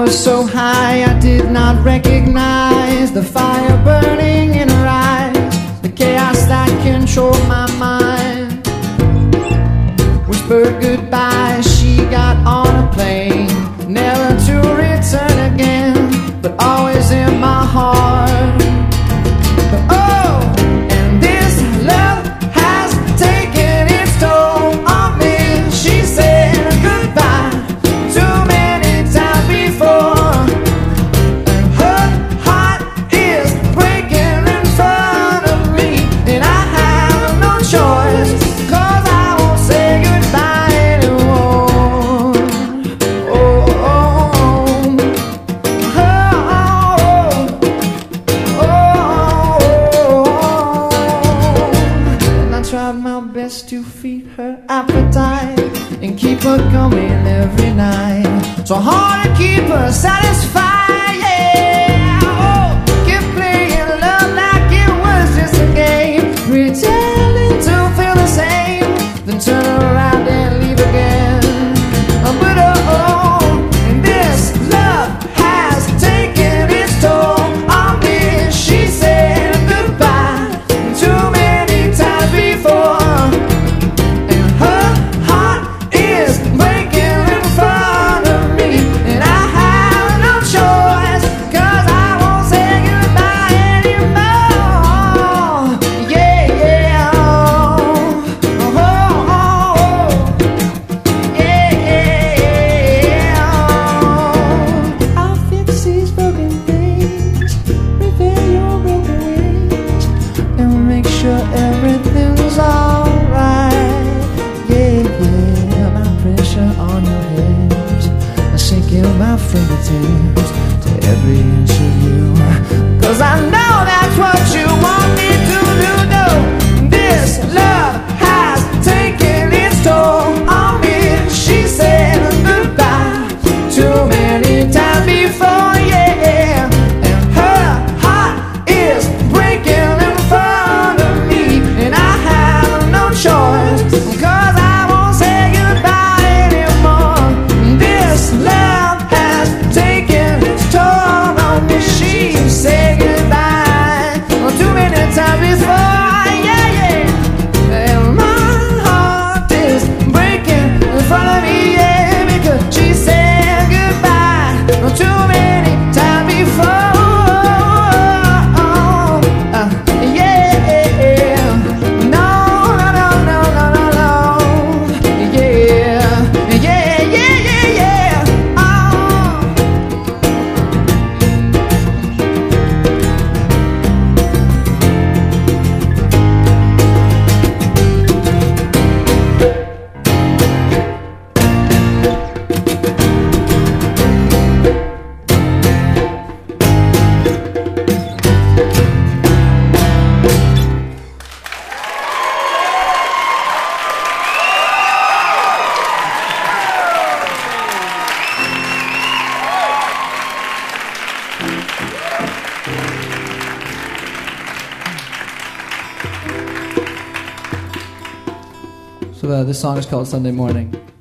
was so high I did not recognize the fire burning in her eyes, the chaos that controlled my mind. Whispered goodbye, she got on a plane, never to return again, but always in my heart. But oh, and this love has taken its toll on me. She said goodbye too many times before, and her heart is breaking in front of me, and I have no choice, 'cause I won't say goodbye anymore. Oh, oh, oh, oh, oh. And I tried my best to feed her appetite and keep her coming every night. So hard to keep her satisfied, yeah. Oh, keep playing love like it was just a game, pretending to feel the same, then turn around and leave again. But oh, and this love has taken its toll on me. She said goodbye too many times before, and her heart is breaking in front of me, and I have no choice, 'cause I won't say goodbye anymore. Yeah, yeah, oh, oh, oh, oh. Yeah, yeah, oh. I'll fix these broken things, repair your broken wings, and make sure everything's alright. Yeah, yeah, my pressure on your hips, sinking my fingertips to every inch of you, 'cause I know that's what you want me to do. No, this love has taken its toll on me. She said goodbye too many times before, yeah, and her heart is breaking in front of me, and I have no choice, 'cause I won't say goodbye anymore. This love has taken its toll on me. She said goodbye too many times before, yeah, yeah, and my heart is breaking in front of me, yeah, because she said goodbye too many times before. Yeah, no, no, no, no, no, no, no. Yeah, yeah, yeah, yeah, yeah. Oh. So this song is called Sunday Morning.